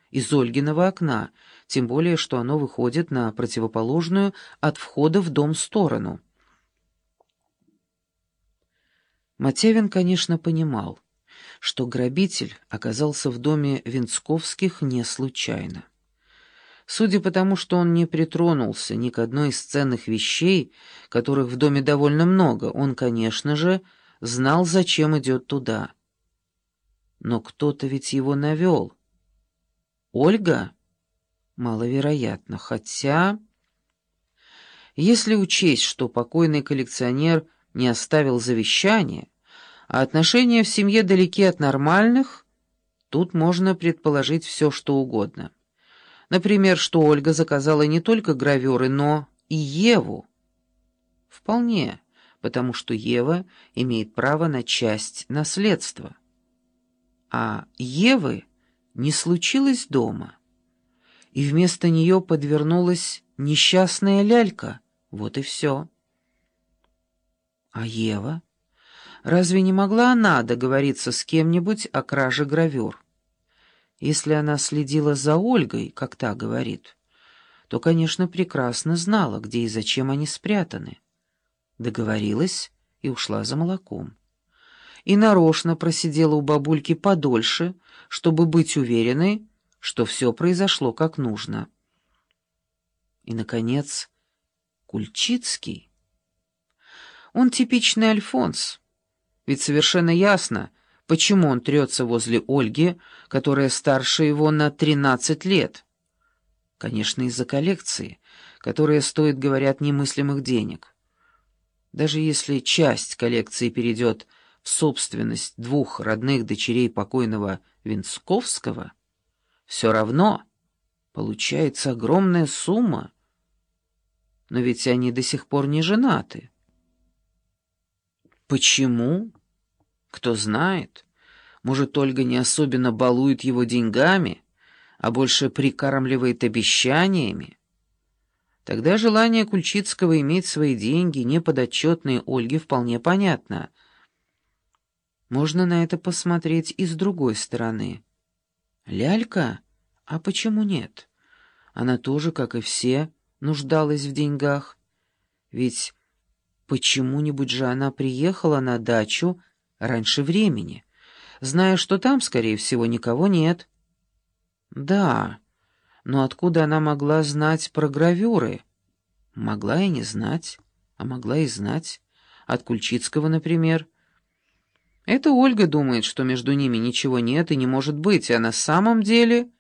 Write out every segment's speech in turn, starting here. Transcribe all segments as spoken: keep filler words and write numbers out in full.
из Ольгиного окна, тем более, что оно выходит на противоположную от входа в дом сторону. Матевин, конечно, понимал, что грабитель оказался в доме Венцковских не случайно. Судя по тому, что он не притронулся ни к одной из ценных вещей, которых в доме довольно много, он, конечно же, знал, зачем идет туда. Но кто-то ведь его навел. Ольга? Маловероятно, хотя... Если учесть, что покойный коллекционер не оставил завещания, а отношения в семье далеки от нормальных, тут можно предположить все, что угодно. Например, что Ольга заказала не только гравюры, но и Еву. Вполне, потому что Ева имеет право на часть наследства. А Евы не случилось дома, и вместо нее подвернулась несчастная лялька. Вот и все. А Ева? Разве не могла она договориться с кем-нибудь о краже гравюр? Если она следила за Ольгой, как та говорит, то, конечно, прекрасно знала, где и зачем они спрятаны. Договорилась и ушла за молоком. И нарочно просидела у бабульки подольше, чтобы быть уверенной, что все произошло как нужно. И, наконец, Кульчицкий. Он типичный Альфонс, ведь совершенно ясно, почему он трется возле Ольги, которая старше его на тринадцать лет. Конечно, из-за коллекции, которая стоит, говорят, немыслимых денег. Даже если часть коллекции перейдет в собственность двух родных дочерей покойного Венцковского, все равно получается огромная сумма. Но ведь они до сих пор не женаты. Почему? Кто знает. Может, Ольга не особенно балует его деньгами, а больше прикармливает обещаниями? Тогда желание Кульчицкого иметь свои деньги, неподотчетные Ольге, вполне понятно. Можно на это посмотреть и с другой стороны. Лялька? А почему нет? Она тоже, как и все, нуждалась в деньгах. Ведь почему-нибудь же она приехала на дачу раньше времени, зная, что там, скорее всего, никого нет. Да, но откуда она могла знать про гравюры? Могла и не знать, а могла и знать. От Кульчицкого, например. Это Ольга думает, что между ними ничего нет и не может быть, а на самом деле...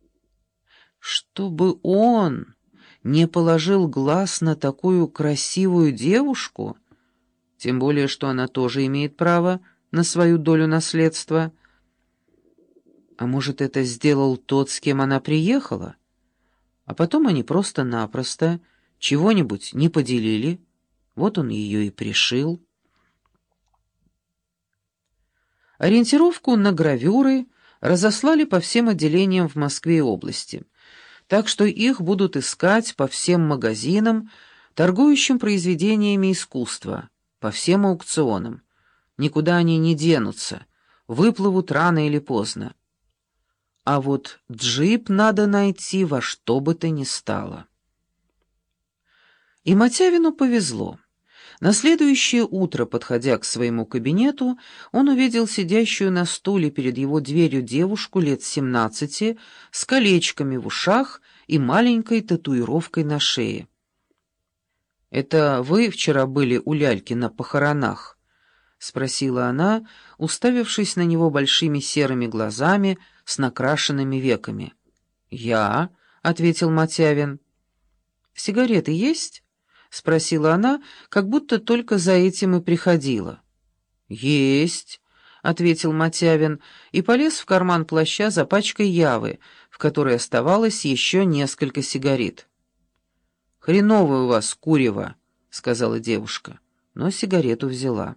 Чтобы он не положил глаз на такую красивую девушку, тем более, что она тоже имеет право на свою долю наследства. А может, это сделал тот, с кем она приехала? А потом они просто-напросто чего-нибудь не поделили, вот он ее и пришил. Ориентировку на гравюры разослали по всем отделениям в Москве и области, так что их будут искать по всем магазинам, торгующим произведениями искусства, по всем аукционам. Никуда они не денутся, выплывут рано или поздно. А вот джип надо найти во что бы то ни стало. И Матявину повезло. На следующее утро, подходя к своему кабинету, он увидел сидящую на стуле перед его дверью девушку лет семнадцати с колечками в ушах и маленькой татуировкой на шее. «Это вы вчера были у ляльки на похоронах?» — спросила она, уставившись на него большими серыми глазами с накрашенными веками. «Я», — ответил Матявин. «Сигареты есть?» — спросила она, как будто только за этим и приходила. «Есть», — ответил Матявин и полез в карман плаща за пачкой явы, в которой оставалось еще несколько сигарет. «Хреновое у вас курево», — сказала девушка, но сигарету взяла.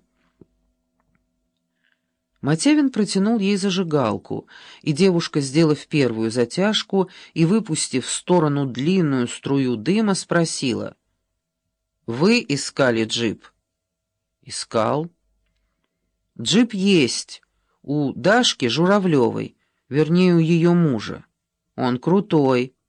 Матявин протянул ей зажигалку, и девушка, сделав первую затяжку и выпустив в сторону длинную струю дыма, спросила: «Вы искали джип?» «Искал». «Джип есть у Дашки Журавлевой, вернее, у ее мужа». Он крутой.